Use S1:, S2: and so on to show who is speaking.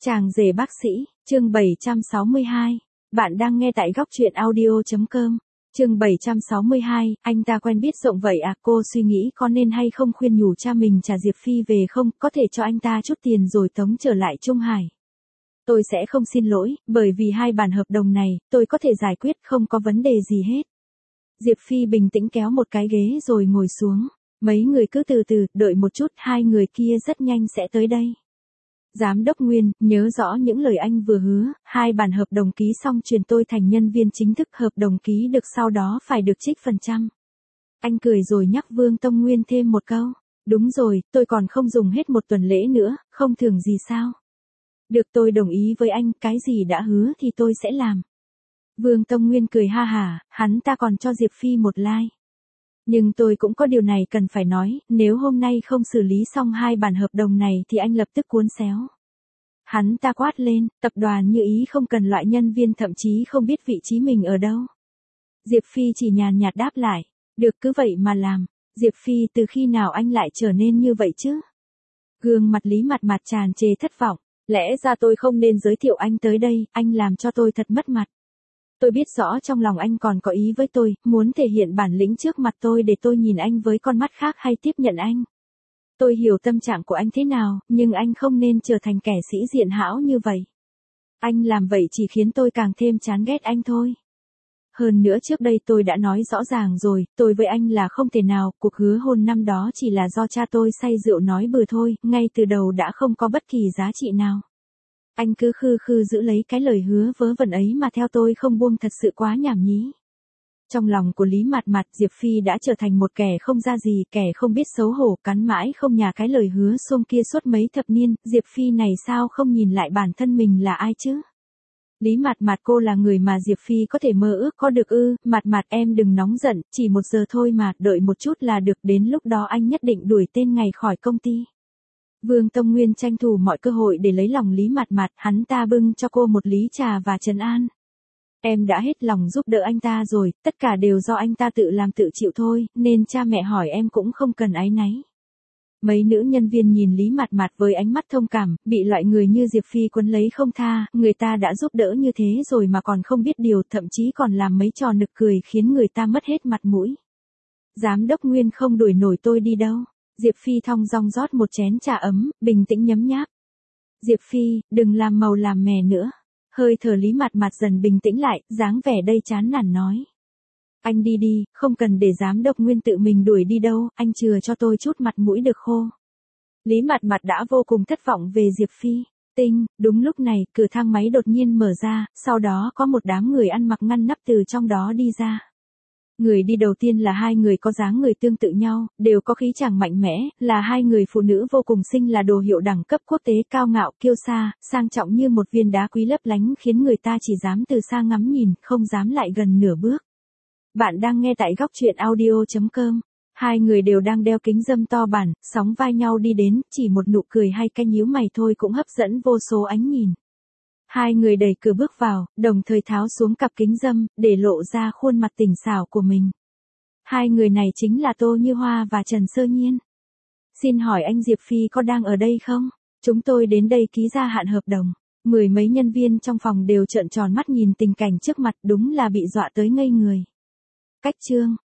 S1: Chàng rể bác sĩ, chương 762. Bạn đang nghe tại góc truyện audio.com. Chương 762, anh ta quen biết rộng vậy à? Cô suy nghĩ có nên hay không khuyên nhủ cha mình trả Diệp Phi về không, có thể cho anh ta chút tiền rồi tống trở lại Trung Hải. Tôi sẽ không xin lỗi, bởi vì hai bản hợp đồng này, tôi có thể giải quyết, không có vấn đề gì hết. Diệp Phi bình tĩnh kéo một cái ghế rồi ngồi xuống. Mấy người cứ từ từ, đợi một chút, hai người kia rất nhanh sẽ tới đây. Giám đốc Nguyên, nhớ rõ những lời anh vừa hứa, hai bản hợp đồng ký xong truyền tôi thành nhân viên chính thức, hợp đồng ký được sau đó phải được trích phần trăm. Anh cười rồi nhắc Vương Tông Nguyên thêm một câu. Đúng rồi, tôi còn không dùng hết một tuần lễ nữa, không thưởng gì sao? Được, tôi đồng ý với anh, cái gì đã hứa thì tôi sẽ làm. Vương Tông Nguyên cười ha hả, hắn ta còn cho Diệp Phi một like. Nhưng tôi cũng có điều này cần phải nói, nếu hôm nay không xử lý xong hai bản hợp đồng này thì anh lập tức cuốn xéo. Hắn ta quát lên, tập đoàn Như Ý không cần loại nhân viên thậm chí không biết vị trí mình ở đâu. Diệp Phi chỉ nhàn nhạt đáp lại, được cứ vậy mà làm. Diệp Phi, từ khi nào anh lại trở nên như vậy chứ? Gương mặt Lý Mạt Mạt tràn trề thất vọng, lẽ ra tôi không nên giới thiệu anh tới đây, anh làm cho tôi thật mất mặt. Tôi biết rõ trong lòng anh còn có ý với tôi, muốn thể hiện bản lĩnh trước mặt tôi để tôi nhìn anh với con mắt khác hay tiếp nhận anh. Tôi hiểu tâm trạng của anh thế nào, nhưng anh không nên trở thành kẻ sĩ diện hão như vậy. Anh làm vậy chỉ khiến tôi càng thêm chán ghét anh thôi. Hơn nữa trước đây tôi đã nói rõ ràng rồi, tôi với anh là không thể nào, cuộc hứa hôn năm đó chỉ là do cha tôi say rượu nói bừa thôi, ngay từ đầu đã không có bất kỳ giá trị nào. Anh cứ khư khư giữ lấy cái lời hứa vớ vẩn ấy mà theo tôi không buông, thật sự quá nhảm nhí. Trong lòng của Lý Mạt Mạt, Diệp Phi đã trở thành một kẻ không ra gì, kẻ không biết xấu hổ, cắn mãi không nhả cái lời hứa xôm kia suốt mấy thập niên. Diệp Phi này sao không nhìn lại bản thân mình là ai chứ? Lý Mạt Mạt, cô là người mà Diệp Phi có thể mơ ước có được ư? Mạt Mạt em đừng nóng giận, chỉ 1 giờ thôi mà, đợi một chút là được, đến lúc đó anh nhất định đuổi tên ngày khỏi công ty. Vương Tông Nguyên tranh thủ mọi cơ hội để lấy lòng Lý Mạt Mạt, hắn ta bưng cho cô một ly trà và trấn an. Em đã hết lòng giúp đỡ anh ta rồi, tất cả đều do anh ta tự làm tự chịu thôi, nên cha mẹ hỏi em cũng không cần áy náy. Mấy nữ nhân viên nhìn Lý Mạt Mạt với ánh mắt thông cảm, bị loại người như Diệp Phi quấn lấy không tha, người ta đã giúp đỡ như thế rồi mà còn không biết điều, thậm chí còn làm mấy trò nực cười khiến người ta mất hết mặt mũi. Giám đốc Nguyên không đuổi nổi tôi đi đâu. Diệp Phi thong dong rót một chén trà ấm, bình tĩnh nhấm nháp. Diệp Phi, đừng làm màu làm mè nữa. Hơi thở Lý Mạt Mạt dần bình tĩnh lại, dáng vẻ đây chán nản nói. Anh đi đi, không cần để giám đốc Nguyên tự mình đuổi đi đâu, anh chừa cho tôi chút mặt mũi được khô. Lý Mạt Mạt đã vô cùng thất vọng về Diệp Phi. Đúng lúc này, cửa thang máy đột nhiên mở ra, sau đó có một đám người ăn mặc ngăn nắp từ trong đó đi ra. Người đi đầu tiên là hai người có dáng người tương tự nhau, đều có khí chàng mạnh mẽ, là hai người phụ nữ vô cùng xinh, là đồ hiệu đẳng cấp quốc tế, cao ngạo, kiêu sa, sang trọng như một viên đá quý lấp lánh, khiến người ta chỉ dám từ xa ngắm nhìn, không dám lại gần nửa bước. Bạn đang nghe tại góc truyện audio.com. Hai người đều đang đeo kính râm to bản, sóng vai nhau đi đến, chỉ một nụ cười hay cái nhíu mày thôi cũng hấp dẫn vô số ánh nhìn. Hai người đẩy cửa bước vào, đồng thời tháo xuống cặp kính râm, để lộ ra khuôn mặt tỉnh xảo của mình. Hai người này chính là Tô Như Hoa và Trần Sơ Nhiên. Xin hỏi anh Diệp Phi có đang ở đây không? Chúng tôi đến đây ký gia hạn hợp đồng. Mười mấy nhân viên trong phòng đều trợn tròn mắt nhìn tình cảnh trước mặt, đúng là bị dọa tới ngây người. Cách chương.